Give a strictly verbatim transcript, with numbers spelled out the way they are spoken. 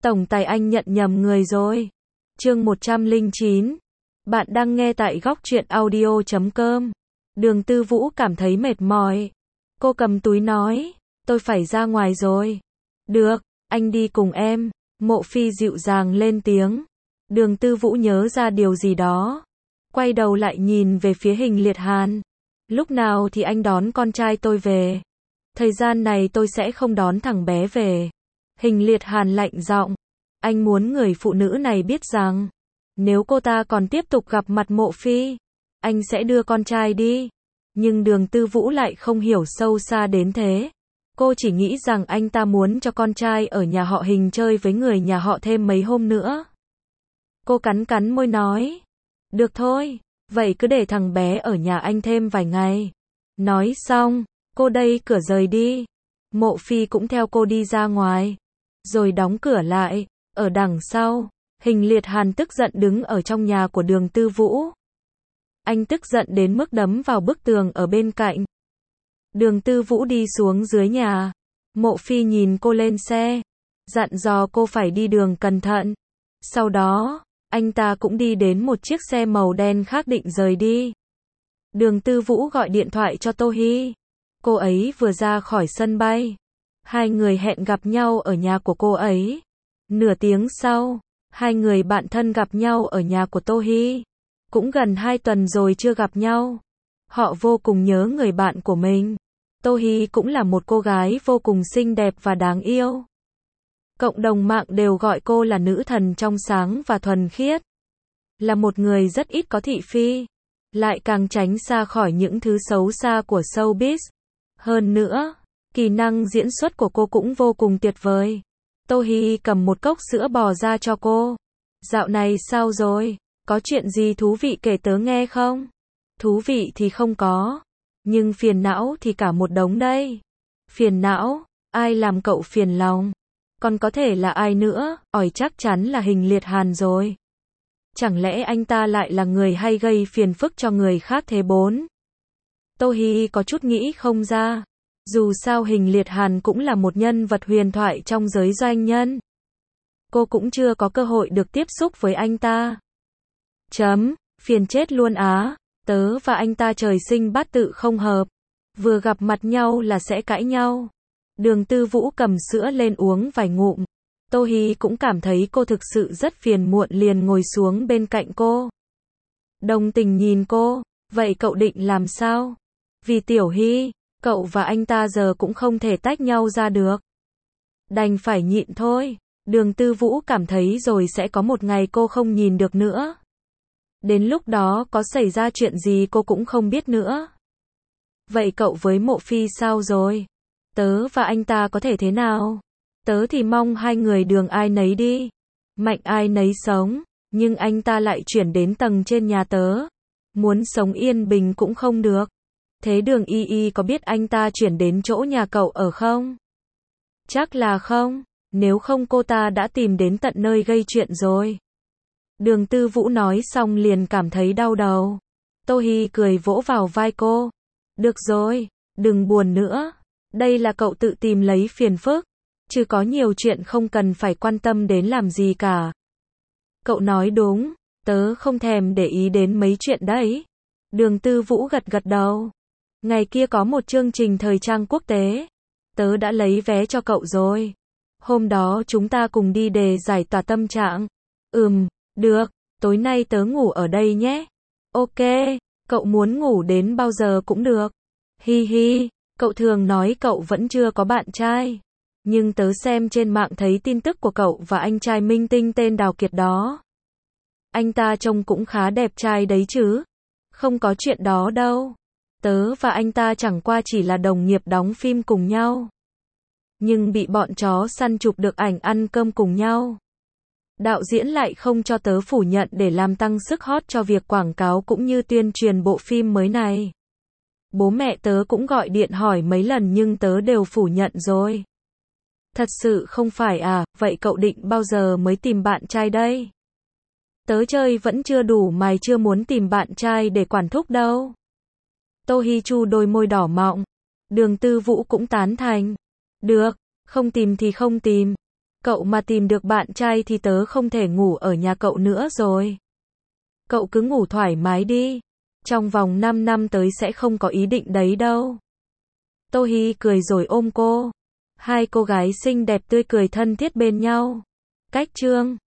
Tổng tài anh nhận nhầm người rồi. Chương một trăm lẻ chín. Bạn đang nghe tại góc truyện audio chấm com. Đường Tư Vũ cảm thấy mệt mỏi. Cô cầm túi nói, tôi phải ra ngoài rồi. Được, anh đi cùng em. Mộ Phi dịu dàng lên tiếng. Đường Tư Vũ nhớ ra điều gì đó. Quay đầu lại nhìn về phía Hình Liệt Hàn. Lúc nào thì anh đón con trai tôi về? Thời gian này tôi sẽ không đón thằng bé về. Hình Liệt Hàn lạnh giọng. Anh muốn người phụ nữ này biết rằng, nếu cô ta còn tiếp tục gặp mặt Mộ Phi, anh sẽ đưa con trai đi. Nhưng Đường Tư Vũ lại không hiểu sâu xa đến thế. Cô chỉ nghĩ rằng anh ta muốn cho con trai ở nhà họ Hình chơi với người nhà họ thêm mấy hôm nữa. Cô cắn cắn môi nói. Được thôi, vậy cứ để thằng bé ở nhà anh thêm vài ngày. Nói xong, cô đẩy cửa rời đi. Mộ Phi cũng theo cô đi ra ngoài. Rồi đóng cửa lại. Ở đằng sau, Hình Liệt Hàn tức giận đứng ở trong nhà của Đường Tư Vũ. Anh tức giận đến mức đấm vào bức tường ở bên cạnh. Đường Tư Vũ đi xuống dưới nhà. Mộ Phi nhìn cô lên xe, dặn dò cô phải đi đường cẩn thận. Sau đó, anh ta cũng đi đến một chiếc xe màu đen khác định rời đi. Đường Tư Vũ gọi điện thoại cho Tô Hi. Cô ấy vừa ra khỏi sân bay. Hai người hẹn gặp nhau ở nhà của cô ấy. Nửa tiếng sau, hai người bạn thân gặp nhau ở nhà của Tô Hi. Cũng gần hai tuần rồi chưa gặp nhau. Họ vô cùng nhớ người bạn của mình. Tô Hi cũng là một cô gái vô cùng xinh đẹp và đáng yêu. Cộng đồng mạng đều gọi cô là nữ thần trong sáng và thuần khiết. Là một người rất ít có thị phi. Lại càng tránh xa khỏi những thứ xấu xa của showbiz. Hơn nữa, kỹ năng diễn xuất của cô cũng vô cùng tuyệt vời. Tô Hi cầm một cốc sữa bò ra cho cô. Dạo này sao rồi? Có chuyện gì thú vị kể tớ nghe không? Thú vị thì không có. Nhưng phiền não thì cả một đống đây. Phiền não? Ai làm cậu phiền lòng? Còn có thể là ai nữa? Ỏi chắc chắn là Hình Liệt Hàn rồi. Chẳng lẽ anh ta lại là người hay gây phiền phức cho người khác thế bốn? Tô Hi có chút nghĩ không ra. Dù sao Hình Liệt Hàn cũng là một nhân vật huyền thoại trong giới doanh nhân. Cô cũng chưa có cơ hội được tiếp xúc với anh ta. Chấm, phiền chết luôn á. Tớ và anh ta trời sinh bát tự không hợp. Vừa gặp mặt nhau là sẽ cãi nhau. Đường Tư Vũ cầm sữa lên uống vài ngụm. Tô Hi cũng cảm thấy cô thực sự rất phiền muộn liền ngồi xuống bên cạnh cô. Đồng tình nhìn cô. Vậy cậu định làm sao? Vì Tiểu Hi, cậu và anh ta giờ cũng không thể tách nhau ra được. Đành phải nhịn thôi. Đường Tư Vũ cảm thấy rồi sẽ có một ngày cô không nhìn được nữa. Đến lúc đó có xảy ra chuyện gì cô cũng không biết nữa. Vậy cậu với Mộ Phi sao rồi? Tớ và anh ta có thể thế nào? Tớ thì mong hai người đường ai nấy đi. Mạnh ai nấy sống. Nhưng anh ta lại chuyển đến tầng trên nhà tớ. Muốn sống yên bình cũng không được. Thế Đường Y Y có biết anh ta chuyển đến chỗ nhà cậu ở không? Chắc là không. Nếu không cô ta đã tìm đến tận nơi gây chuyện rồi. Đường Tư Vũ nói xong liền cảm thấy đau đầu. Tô Hi cười vỗ vào vai cô. Được rồi, đừng buồn nữa. Đây là cậu tự tìm lấy phiền phức. Chứ có nhiều chuyện không cần phải quan tâm đến làm gì cả. Cậu nói đúng, tớ không thèm để ý đến mấy chuyện đấy. Đường Tư Vũ gật gật đầu. Ngày kia có một chương trình thời trang quốc tế. Tớ đã lấy vé cho cậu rồi. Hôm đó chúng ta cùng đi để giải tỏa tâm trạng. Ừm, được, tối nay tớ ngủ ở đây nhé. Ok, cậu muốn ngủ đến bao giờ cũng được. Hi hi, cậu thường nói cậu vẫn chưa có bạn trai. Nhưng tớ xem trên mạng thấy tin tức của cậu và anh trai minh tinh tên Đào Kiệt đó. Anh ta trông cũng khá đẹp trai đấy chứ. Không có chuyện đó đâu. Tớ và anh ta chẳng qua chỉ là đồng nghiệp đóng phim cùng nhau. Nhưng bị bọn chó săn chụp được ảnh ăn cơm cùng nhau. Đạo diễn lại không cho tớ phủ nhận để làm tăng sức hot cho việc quảng cáo cũng như tuyên truyền bộ phim mới này. Bố mẹ tớ cũng gọi điện hỏi mấy lần nhưng tớ đều phủ nhận rồi. Thật sự không phải à, vậy cậu định bao giờ mới tìm bạn trai đây? Tớ chơi vẫn chưa đủ mày chưa muốn tìm bạn trai để quản thúc đâu. Tô Hi chu đôi môi đỏ mọng. Đường Tư Vũ cũng tán thành. Được, không tìm thì không tìm. Cậu mà tìm được bạn trai thì tớ không thể ngủ ở nhà cậu nữa rồi. Cậu cứ ngủ thoải mái đi. Trong vòng năm năm tới sẽ không có ý định đấy đâu. Tô Hi cười rồi ôm cô. Hai cô gái xinh đẹp tươi cười thân thiết bên nhau. Cách chương